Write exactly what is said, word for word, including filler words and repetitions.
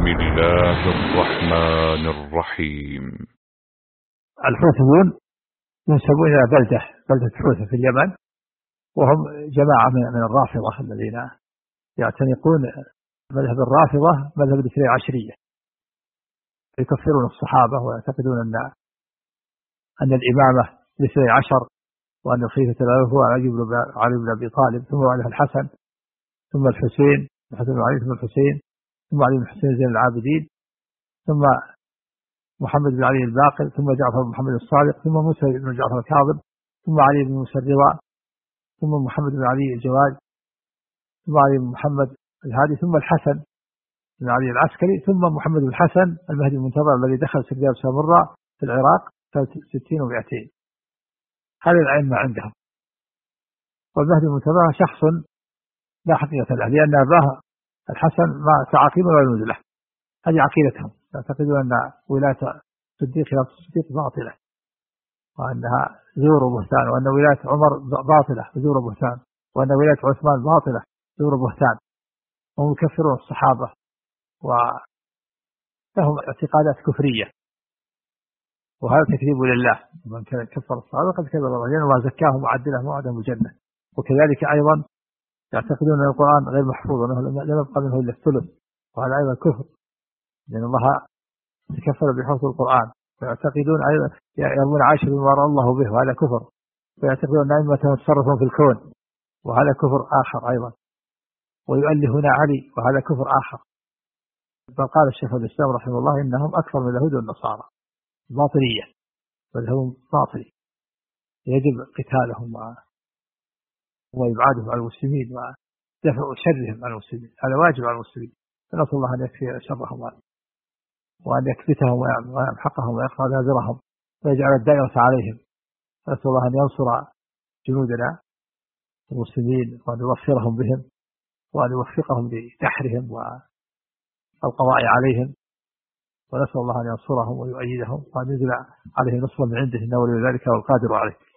بسم الله الرحمن الرحيم. الحوثيون ينسبون إلى بلدة بلدة حوثة في اليمن، وهم جماعة من الرافضة الذين يعتنقون مذهب الرافضة مذهب الاثني عشرية، يكفرون الصحابة ويعتقدون أن أن الإمامة الاثني عشر، وأن الخليفة الأول هو علي بن أبي طالب، ثم بعده الحسن، ثم الحسين الحسن بن علي، ثم الحسين، ثم علي بن الحسين زين العابدين، ثم محمد بن علي الباقر، ثم جعفر بن محمد الصادق، ثم موسى بن جعفر الكاظم، ثم علي بن موسى الرضا، ثم محمد بن علي الجواد، ثم علي بن محمد الهادي، ثم الحسن بن علي العسكري، ثم محمد بن الحسن المهدي المنتظر الذي دخل سرداب سامراء في العراق سنة ستين ومئتين. هذه الأئمة عندهم. والمهدي المنتظر شخص لا حقيقة له، لأن أباه الحسن ما تعاقيم ولا نزله. هذه عقيدتهم، يعتقدون أن ولاية الصديق خلافة الصديق باطلة، وأنها زور وبهتان، وأن ولاية عمر باطلة زور وبهتان، وأن ولاية عثمان باطلة زور وبهتان، وهم يكفرون الصحابة ولهم اعتقادات كفرية، وهذا تكذيب لله. من كان كفر الصحابة قد كذب الله، وما زكاهم وعدلهم وعدهم الجنة. وكذلك أيضا يعتقدون أن القرآن غير محفوظ، وأنه لم يبقى منه إلا الثلث، وهذا أيضا كفر، لأن الله تكفر بحفظ القرآن. ويعتقدون أيضا يرمون عائشة بما رأى الله به، وهذا كفر. ويعتقدون أن أئمة يتصرفون في الكون، وهذا كفر آخر أيضا. ويؤلهون علي، وهذا كفر آخر. بل قال الشيخ الإسلام رحمه الله إنهم أكثر من اليهود والنصارى، باطنية، بل هم باطني، يجب قتالهم وإبعادهم عن المسلمين ودفع شرهم عن المسلمين، هذا واجب على المسلمين. فنسأل الله أن يكفي شرهم وأن يكبتهم ويمحقهم ويقطع دابرهم ويجعل الدائرة عليهم. نسأل الله أن ينصر جنودنا المسلمين، وأن يوفرهم بهم، وأن يوفقهم لدحرهم والقضاء عليهم. ونسأل الله أن ينصرهم ويؤيدهم، وأن ينزل عليهم نصرا من عنده، إنه ولي ذلك والقادر عليه.